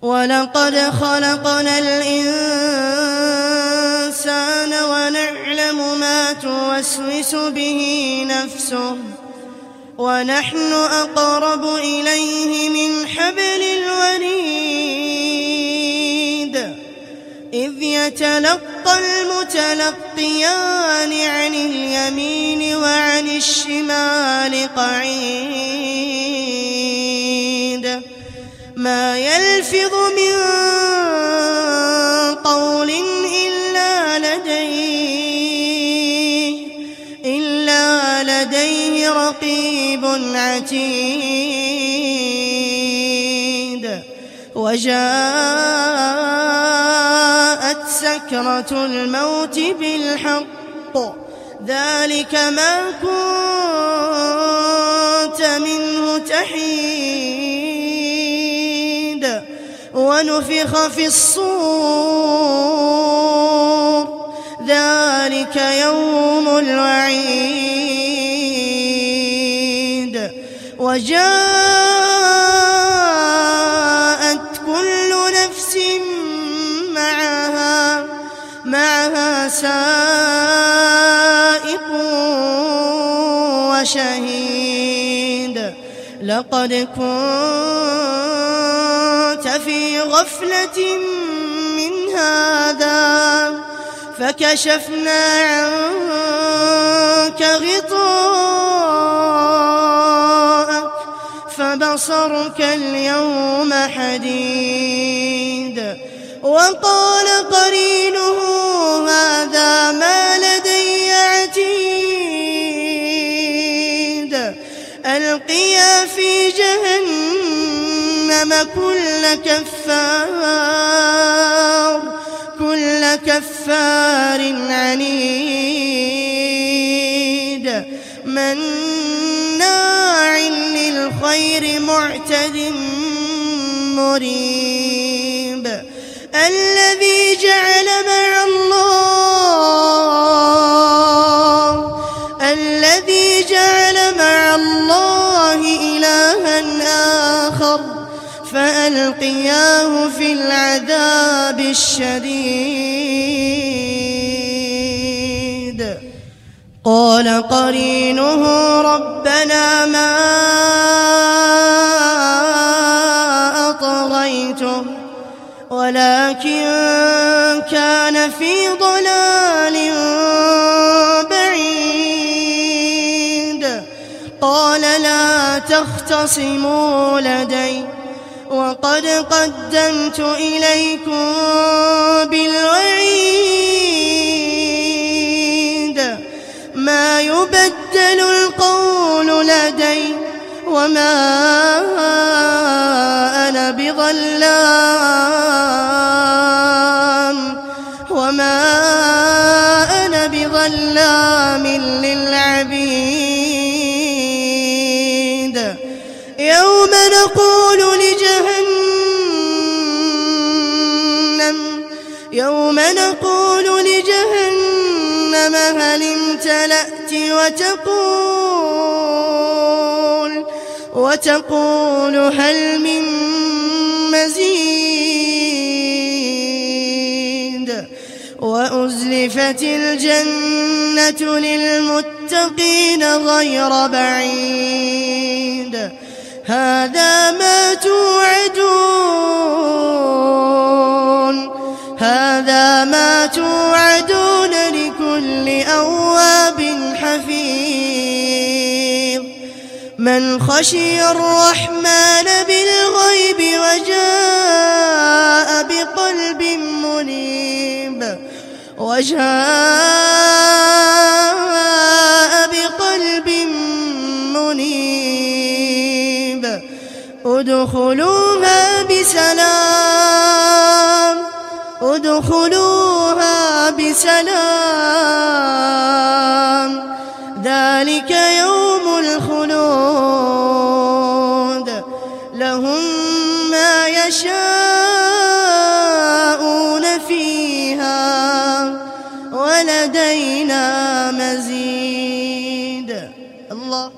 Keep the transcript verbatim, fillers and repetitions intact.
ولقد خلقنا الإنسان ونعلم ما توسوس به نفسه ونحن أقرب إليه من حبل الوريد إذ يتلقى المتلقيان عن اليمين وعن الشمال قعيد ما يلفظ من قول إلا لديه إلا لديه رقيب عتيد وجاءت سكرة الموت بالحق ذلك ما كنت منه تحيد ونفخ في الصور ذلك يوم الوعيد وجاءت كل نفس معها معها سائق وشهيد لقد كنت في غفلة من هذا فكشفنا عنك غطاءك فبصرك اليوم حديد وقال قرينه هذا ما لدي عتيد ألقيا في جهنم كل كفار كل كفار عنيد مناع للخير معتد مريب الذي جعل مع الله الذي جعل مع الله إلها آخر فألقياه في العذاب الشديد قال قرينه ربنا ما أطغيته ولكن كان في ضلال بعيد قال لا تختصموا لدي وقد قدمت إليكم بالوعيد ما يبدل القول لدي وما أنا بظلام وما أنا بظلام للعبيد يوم نقول لجهنم يوم نقول لجهنم هل امتلأت وتقول وتقول هل من مزيد وأزلفت الجنة للمتقين غير بعيد هذا ما توعدون هذا ما توعدون لكل أواب حفيظ من خشي الرحمن بالغيب وجاء بقلب منيب وجاء بقلب منيب ادخلوها بسلام ادخلوها بسلام ذلك يوم الخلود لهم ما يشاءون